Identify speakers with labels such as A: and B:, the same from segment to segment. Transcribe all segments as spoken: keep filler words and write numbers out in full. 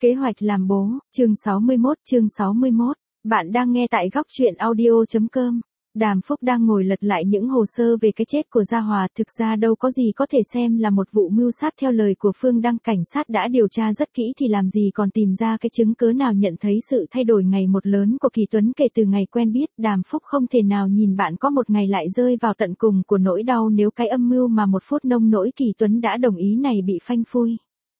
A: Kế hoạch làm bố, chương sáu mươi mốt, chương sáu mươi mốt. Bạn đang nghe tại góc truyện audio chấm com. Đàm Phúc đang ngồi lật lại những hồ sơ về cái chết của Gia Hòa, thực ra đâu có gì có thể xem là một vụ mưu sát theo lời của Phương Đăng, cảnh sát đã điều tra rất kỹ thì làm gì còn tìm ra cái chứng cớ nào nhận thấy sự thay đổi ngày một lớn của Kỳ Tuấn kể từ ngày quen biết. Đàm Phúc không thể nào nhìn bạn có một ngày lại rơi vào tận cùng của nỗi đau nếu cái âm mưu mà một phút nông nỗi Kỳ Tuấn đã đồng ý này bị phanh phui.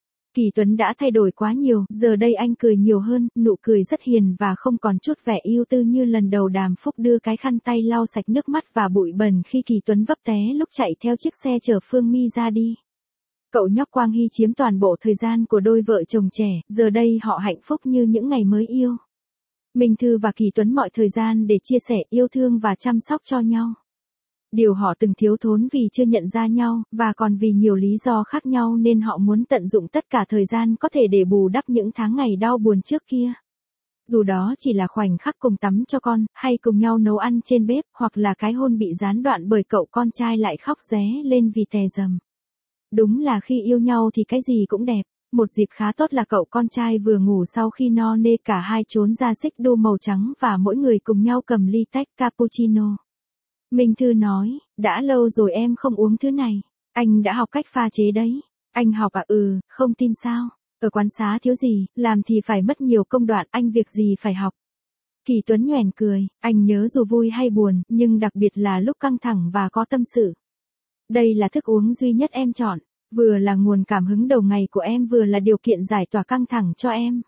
A: Kỳ Tuấn đã thay đổi quá nhiều, giờ đây anh cười nhiều hơn, nụ cười rất hiền và không còn chút vẻ ưu tư như lần đầu. Đàm Phúc đưa cái khăn tay lau sạch nước mắt và bụi bẩn khi Kỳ Tuấn vấp té lúc chạy theo chiếc xe chở Phương My ra đi. Cậu nhóc Quang Hy chiếm toàn bộ thời gian của đôi vợ chồng trẻ, giờ đây họ hạnh phúc như những ngày mới yêu. Minh Thư và Kỳ Tuấn mọi thời gian để chia sẻ, yêu thương và chăm sóc cho nhau. Điều họ từng thiếu thốn vì chưa nhận ra nhau, và còn vì nhiều lý do khác nhau nên họ muốn tận dụng tất cả thời gian có thể để bù đắp những tháng ngày đau buồn trước kia. Dù đó chỉ là khoảnh khắc cùng tắm cho con, hay cùng nhau nấu ăn trên bếp, hoặc là cái hôn bị gián đoạn bởi cậu con trai lại khóc ré lên vì tè dầm. Đúng là khi yêu nhau thì cái gì cũng đẹp. Một dịp khá tốt là cậu con trai vừa ngủ sau khi no nê, cả hai trốn ra xích đu màu trắng và mỗi người cùng nhau cầm ly tách cappuccino. Minh Thư nói, đã lâu rồi em không uống thứ này. Anh đã học cách pha chế đấy. Anh học à? Ừ, không tin sao? Ở quán xá thiếu gì, làm thì phải mất nhiều công đoạn, anh việc gì phải học. Kỳ Tuấn nhoẻn cười, anh nhớ dù vui hay buồn, nhưng đặc biệt là lúc căng thẳng và có tâm sự. Đây là thức uống duy nhất em chọn, vừa là nguồn cảm hứng đầu ngày của em, vừa là điều kiện giải tỏa căng thẳng cho em.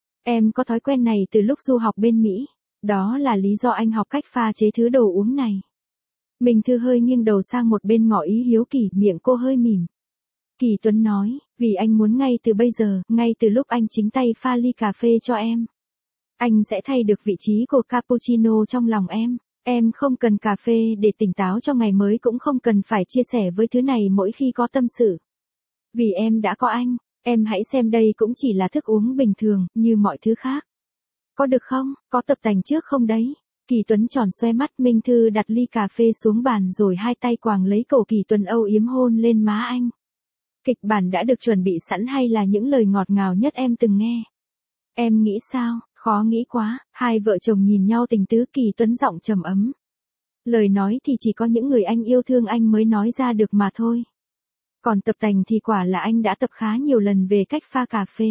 A: Em có thói quen này từ lúc du học bên Mỹ. Đó là lý do anh học cách pha chế thứ đồ uống này. Minh Thư hơi nghiêng đầu sang một bên ngỏ ý hiếu kỳ, miệng cô hơi mỉm. Kỳ Tuấn nói, vì anh muốn ngay từ bây giờ, ngay từ lúc anh chính tay pha ly cà phê cho em. Anh sẽ thay được vị trí của cappuccino trong lòng em. Em không cần cà phê để tỉnh táo cho ngày mới, cũng không cần phải chia sẻ với thứ này mỗi khi có tâm sự. Vì em đã có anh, em hãy xem đây cũng chỉ là thức uống bình thường, như mọi thứ khác. Có được không? Có tập tành trước không đấy? Kỳ Tuấn tròn xoe mắt. Minh Thư đặt ly cà phê xuống bàn rồi hai tay quàng lấy cổ Kỳ Tuấn, âu yếm hôn lên má anh. Kịch bản đã được chuẩn bị sẵn hay là những lời ngọt ngào nhất em từng nghe? Em nghĩ sao? Khó nghĩ quá. Hai vợ chồng nhìn nhau tình tứ, Kỳ Tuấn giọng trầm ấm. Lời nói thì chỉ có những người anh yêu thương anh mới nói ra được mà thôi. Còn tập tành thì quả là anh đã tập khá nhiều lần về cách pha cà phê.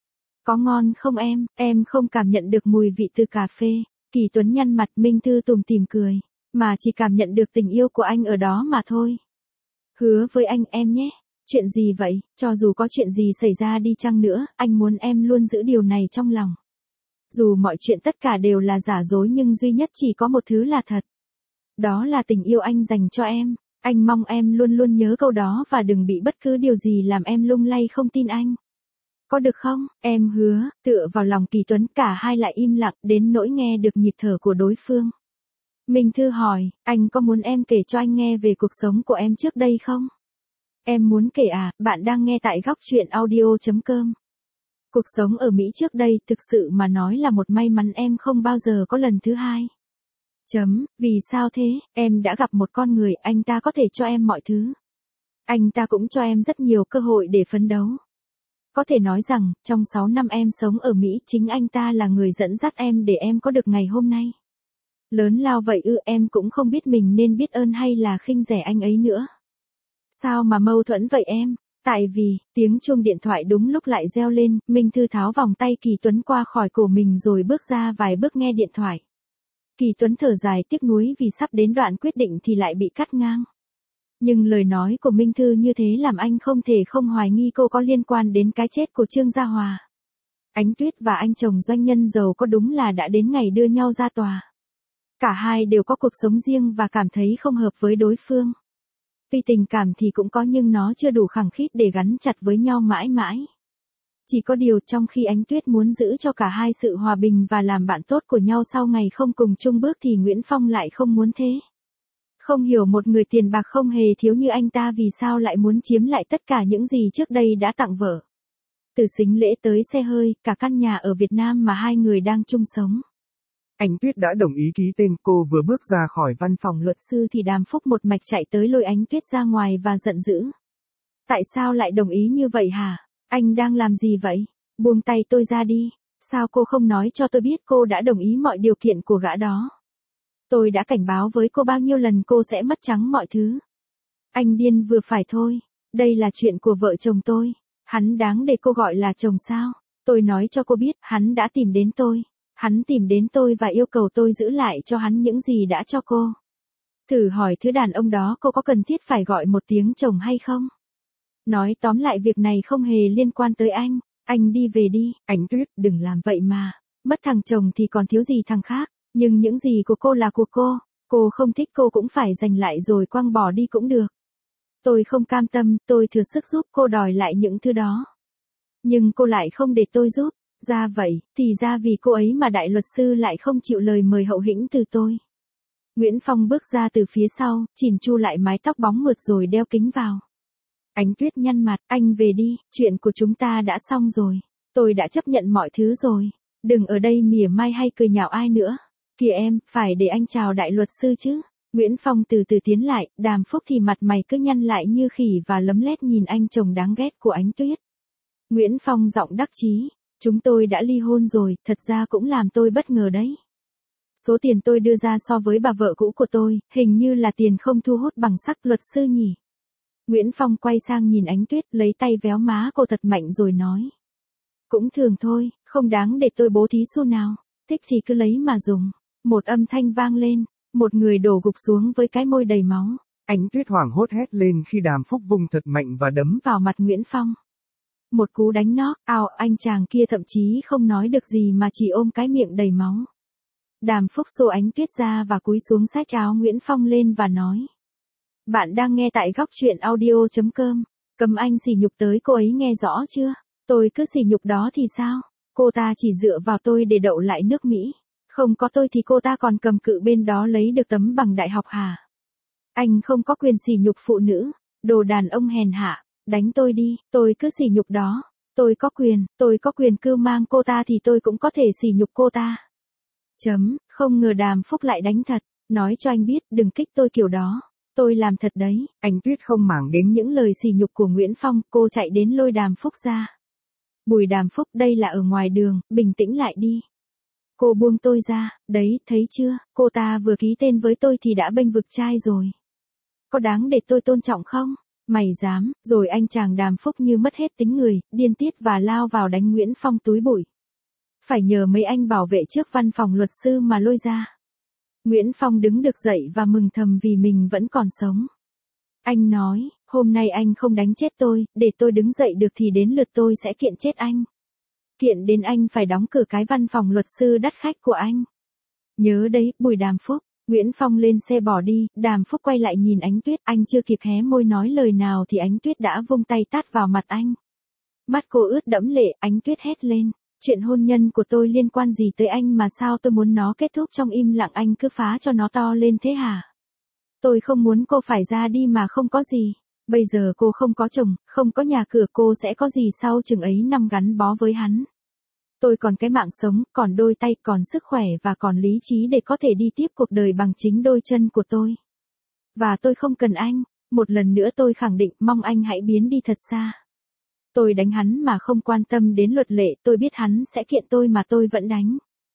A: Có ngon không em? Em không cảm nhận được mùi vị từ cà phê. Kỳ Tuấn nhăn mặt. Minh Thư tủm tỉm cười, mà chỉ cảm nhận được tình yêu của anh ở đó mà thôi. Hứa với anh em nhé. Chuyện gì vậy? Cho dù có chuyện gì xảy ra đi chăng nữa, anh muốn em luôn giữ điều này trong lòng. Dù mọi chuyện tất cả đều là giả dối, nhưng duy nhất chỉ có một thứ là thật. Đó là tình yêu anh dành cho em. Anh mong em luôn luôn nhớ câu đó và đừng bị bất cứ điều gì làm em lung lay không tin anh. Có được không? Em hứa. Tựa vào lòng Kỳ Tuấn, cả hai lại im lặng đến nỗi nghe được nhịp thở của đối phương. Minh Thư hỏi, anh có muốn em kể cho anh nghe về cuộc sống của em trước đây không? Em muốn kể à? Bạn đang nghe tại góc truyện audio chấm com. Cuộc sống ở Mỹ trước đây thực sự mà nói là một may mắn, em không bao giờ có lần thứ hai. Chấm, vì sao thế? Em đã gặp một con người, anh ta có thể cho em mọi thứ. Anh ta cũng cho em rất nhiều cơ hội để phấn đấu. Có thể nói rằng, trong sáu năm em sống ở Mỹ, chính anh ta là người dẫn dắt em để em có được ngày hôm nay. Lớn lao vậy ư? Em cũng không biết mình nên biết ơn hay là khinh rẻ anh ấy nữa. Sao mà mâu thuẫn vậy em? Tại vì, tiếng chuông điện thoại đúng lúc lại reo lên. Minh Thư tháo vòng tay Kỳ Tuấn qua khỏi cổ mình rồi bước ra vài bước nghe điện thoại. Kỳ Tuấn thở dài tiếc nuối vì sắp đến đoạn quyết định thì lại bị cắt ngang. Nhưng lời nói của Minh Thư như thế làm anh không thể không hoài nghi cô có liên quan đến cái chết của Trương Gia Hòa. Ánh Tuyết và anh chồng doanh nhân giàu có đúng là đã đến ngày đưa nhau ra tòa. Cả hai đều có cuộc sống riêng và cảm thấy không hợp với đối phương. Tuy tình cảm thì cũng có, nhưng nó chưa đủ khăng khít để gắn chặt với nhau mãi mãi. Chỉ có điều trong khi Ánh Tuyết muốn giữ cho cả hai sự hòa bình và làm bạn tốt của nhau sau ngày không cùng chung bước thì Nguyễn Phong lại không muốn thế. Không hiểu một người tiền bạc không hề thiếu như anh ta vì sao lại muốn chiếm lại tất cả những gì trước đây đã tặng vợ. Từ sính lễ tới xe hơi, cả căn nhà ở Việt Nam mà hai người đang chung sống.
B: Ánh Tuyết đã đồng ý ký tên. Cô vừa bước ra khỏi văn phòng luật
A: sư thì Đàm Phúc một mạch chạy tới lôi Ánh Tuyết ra ngoài và giận dữ. Tại sao lại đồng ý như vậy hả? Anh đang làm gì vậy? Buông tay tôi ra đi, sao cô không nói cho tôi biết cô đã đồng ý mọi điều kiện của gã đó? Tôi đã cảnh báo với cô bao nhiêu lần cô sẽ mất trắng mọi thứ. Anh điên vừa phải thôi, đây là chuyện của vợ chồng tôi, hắn đáng để cô gọi là chồng sao? Tôi nói cho cô biết, hắn đã tìm đến tôi, hắn tìm đến tôi và yêu cầu tôi giữ lại cho hắn những gì đã cho cô. Thử hỏi thứ đàn ông đó cô có cần thiết phải gọi một tiếng chồng hay không? Nói tóm lại việc này không hề liên quan tới anh, anh đi về đi, Ánh Tuyết, đừng làm vậy mà, mất thằng chồng thì còn thiếu gì thằng khác, nhưng những gì của cô là của cô, cô không thích cô cũng phải giành lại rồi quăng bỏ đi cũng được. Tôi không cam tâm, tôi thừa sức giúp cô đòi lại những thứ đó. Nhưng cô lại không để tôi giúp, ra vậy, thì ra vì cô ấy mà đại luật sư lại không chịu lời mời hậu hĩnh từ tôi. Nguyễn Phong bước ra từ phía sau, chỉn chu lại mái tóc bóng mượt rồi đeo kính vào. Ánh Tuyết nhăn mặt, anh về đi, chuyện của chúng ta đã xong rồi. Tôi đã chấp nhận mọi thứ rồi. Đừng ở đây mỉa mai hay cười nhạo ai nữa. Kìa em, phải để anh chào đại luật sư chứ. Nguyễn Phong từ từ tiến lại, Đàm Phúc thì mặt mày cứ nhăn lại như khỉ và lấm lét nhìn anh chồng đáng ghét của Ánh Tuyết. Nguyễn Phong giọng đắc chí, chúng tôi đã ly hôn rồi, thật ra cũng làm tôi bất ngờ đấy. Số tiền tôi đưa ra so với bà vợ cũ của tôi, hình như là tiền không thu hút bằng sắc luật sư nhỉ. Nguyễn Phong quay sang nhìn Ánh Tuyết, lấy tay véo má cô thật mạnh rồi nói. Cũng thường thôi, không đáng để tôi bố thí xu nào, thích thì cứ lấy mà dùng. Một âm thanh vang lên, một người đổ gục xuống với cái môi đầy máu.
B: Ánh Tuyết hoảng hốt hét lên khi Đàm Phúc vung thật mạnh và đấm
A: vào mặt Nguyễn Phong. Một cú đánh nót, ào, anh chàng kia thậm chí không nói được gì mà chỉ ôm cái miệng đầy máu. Đàm Phúc xô Ánh Tuyết ra và cúi xuống xách áo Nguyễn Phong lên và nói. Bạn đang nghe tại góc truyện audio chấm com, cấm anh sỉ nhục tới cô ấy nghe rõ chưa? Tôi cứ sỉ nhục đó thì sao? Cô ta chỉ dựa vào tôi để đậu lại nước Mỹ. Không có tôi thì cô ta còn cầm cự bên đó lấy được tấm bằng đại học hả? Anh không có quyền sỉ nhục phụ nữ, đồ đàn ông hèn hạ, đánh tôi đi, tôi cứ sỉ nhục đó. Tôi có quyền, tôi có quyền cưu mang cô ta thì tôi cũng có thể sỉ nhục cô ta. Chấm, không ngờ Đàm Phúc lại đánh thật, nói cho anh biết đừng kích tôi kiểu đó. Tôi làm thật đấy.
B: Ánh Tuyết không màng đến
A: những lời sỉ nhục của Nguyễn Phong, cô chạy đến lôi Đàm Phúc ra. Bùi Đàm Phúc, đây là ở ngoài đường, bình tĩnh lại đi. Cô buông tôi ra, đấy, thấy chưa, cô ta vừa ký tên với tôi thì đã bênh vực trai rồi. Có đáng để tôi tôn trọng không? Mày dám, rồi anh chàng Đàm Phúc như mất hết tính người, điên tiết và lao vào đánh Nguyễn Phong túi bụi. Phải nhờ mấy anh bảo vệ trước văn phòng luật sư mà lôi ra. Nguyễn Phong đứng được dậy và mừng thầm vì mình vẫn còn sống. Anh nói, hôm nay anh không đánh chết tôi, để tôi đứng dậy được thì đến lượt tôi sẽ kiện chết anh. Kiện đến anh phải đóng cửa cái văn phòng luật sư đắt khách của anh. Nhớ đấy, Bùi Đàm Phúc. Nguyễn Phong lên xe bỏ đi, Đàm Phúc quay lại nhìn Ánh Tuyết, anh chưa kịp hé môi nói lời nào thì Ánh Tuyết đã vung tay tát vào mặt anh. Mắt cô ướt đẫm lệ, Ánh Tuyết hét lên. Chuyện hôn nhân của tôi liên quan gì tới anh mà sao tôi muốn nó kết thúc trong im lặng anh cứ phá cho nó to lên thế hả? Tôi không muốn cô phải ra đi mà không có gì. Bây giờ cô không có chồng, không có nhà cửa, cô sẽ có gì sau chừng ấy năm gắn bó với hắn. Tôi còn cái mạng sống, còn đôi tay, còn sức khỏe và còn lý trí để có thể đi tiếp cuộc đời bằng chính đôi chân của tôi. Và tôi không cần anh, một lần nữa tôi khẳng định mong anh hãy biến đi thật xa. Tôi đánh hắn mà không quan tâm đến luật lệ, tôi biết hắn sẽ kiện tôi mà tôi vẫn đánh.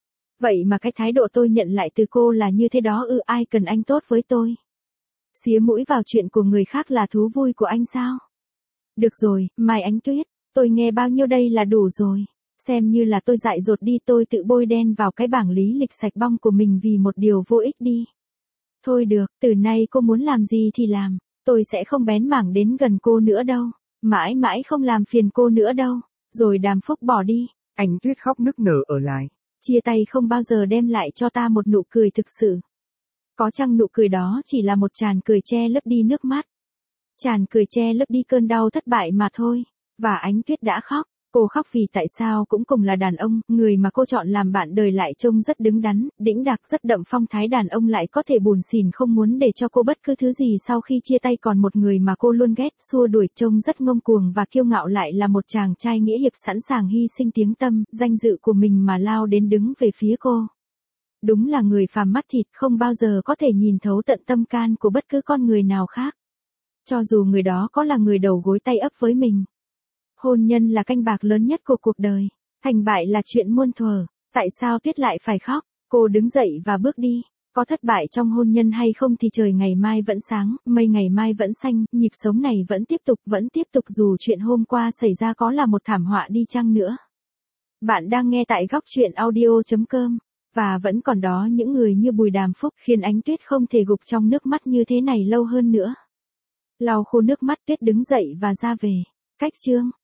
A: Vậy mà cái thái độ tôi nhận lại từ cô là như thế đó ư? Ai cần anh tốt với tôi? Xía mũi vào chuyện của người khác là thú vui của anh sao? Được rồi, Mai Ánh Tuyết, tôi nghe bao nhiêu đây là đủ rồi. Xem như là tôi dại dột đi, tôi tự bôi đen vào cái bảng lý lịch sạch bong của mình vì một điều vô ích đi. Thôi được, từ nay cô muốn làm gì thì làm, tôi sẽ không bén mảng đến gần cô nữa đâu. Mãi mãi không làm phiền cô nữa đâu. Rồi Đàm Phúc bỏ đi.
B: Ánh Tuyết khóc nức nở ở lại.
A: Chia tay không bao giờ đem lại cho ta một nụ cười thực sự. Có chăng nụ cười đó chỉ là một tràn cười che lấp đi nước mắt. Tràn cười che lấp đi cơn đau thất bại mà thôi. Và Ánh Tuyết đã khóc. Cô khóc vì tại sao cũng cùng là đàn ông, người mà cô chọn làm bạn đời lại trông rất đứng đắn, đĩnh đạc, rất đậm phong thái đàn ông lại có thể buồn xỉn không muốn để cho cô bất cứ thứ gì sau khi chia tay, còn một người mà cô luôn ghét, xua đuổi, trông rất ngông cuồng và kiêu ngạo lại là một chàng trai nghĩa hiệp sẵn sàng hy sinh tiếng tăm, danh dự của mình mà lao đến đứng về phía cô. Đúng là người phàm mắt thịt không bao giờ có thể nhìn thấu tận tâm can của bất cứ con người nào khác. Cho dù người đó có là người đầu gối tay ấp với mình. Hôn nhân là canh bạc lớn nhất của cuộc đời. Thành bại là chuyện muôn thuở, tại sao Tuyết lại phải khóc? Cô đứng dậy và bước đi. Có thất bại trong hôn nhân hay không thì trời ngày mai vẫn sáng, mây ngày mai vẫn xanh, nhịp sống này vẫn tiếp tục, vẫn tiếp tục dù chuyện hôm qua xảy ra có là một thảm họa đi chăng nữa. Bạn đang nghe tại góc chuyện audio chấm com. Và vẫn còn đó những người như Bùi Đàm Phúc khiến Ánh Tuyết không thể gục trong nước mắt như thế này lâu hơn nữa. Lau khô nước mắt, Tuyết đứng dậy và ra về. Cách chương